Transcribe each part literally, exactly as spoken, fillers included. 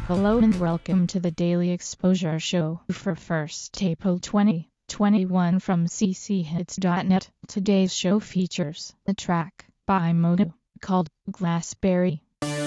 Hello and welcome to the Daily Exposure Show for first April twenty twenty-one from c c hits dot net. Today's show features a track by Mono called Glassberry.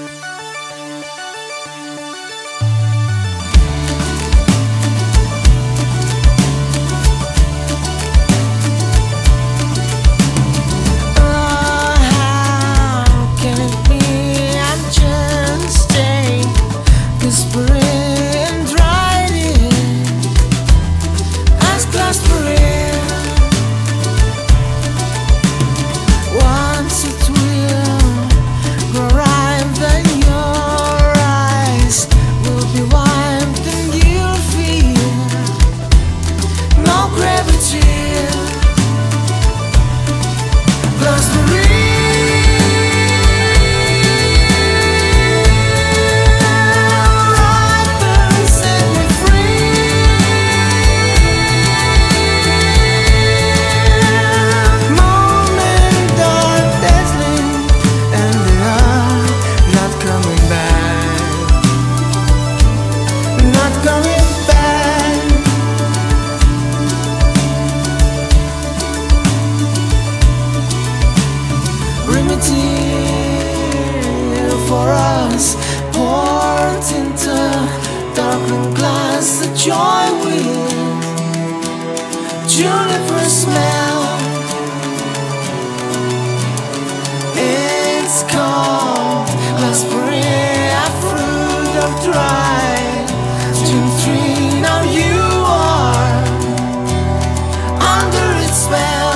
For us, poured into darkened glass, the joy with juniper smell. It's called Glassberry, a fruit of dry June tree. Now you are under its spell.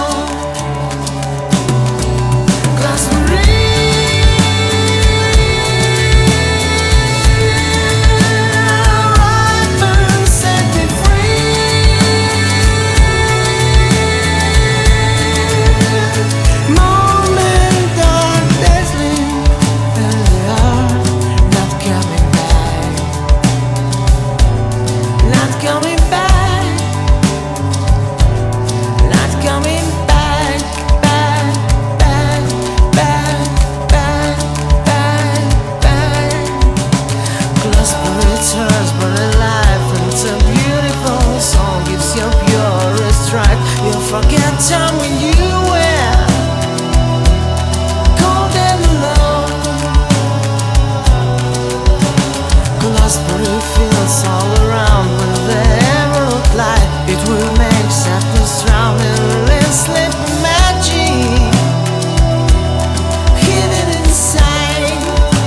You'll forget time when you were cold and alone. Glassberry fields all around with the emerald light. It will make sadness drown in sleep magic hidden inside.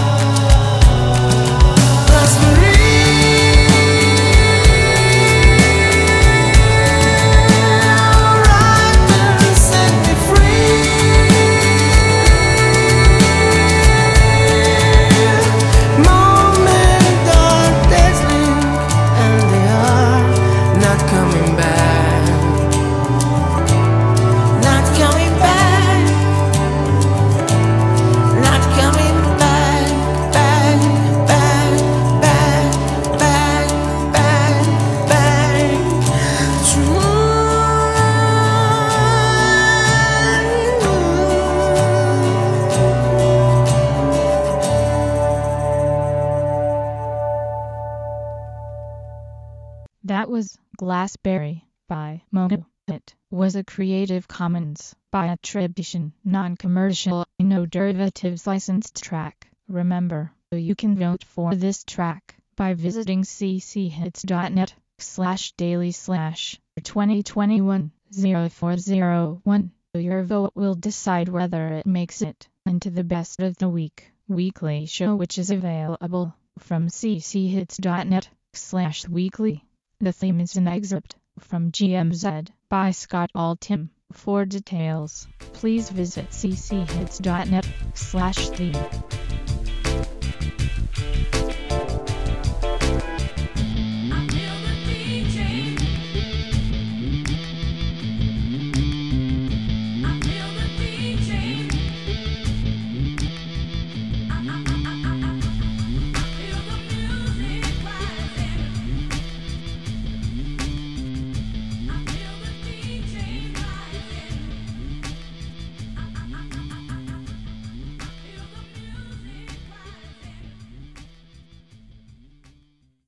Glassberry. That was Glassberry by Mono. It was a Creative Commons by attribution, non-commercial, no derivatives licensed track. Remember, you can vote for this track by visiting c c hits dot net slash daily slash twenty twenty-one oh four oh one. Your vote will decide whether it makes it into the best of the week weekly show, which is available from c c hits dot net slash weekly. The theme is an excerpt from G M Z by Scott Altham. For details, please visit c c hits dot net slash theme.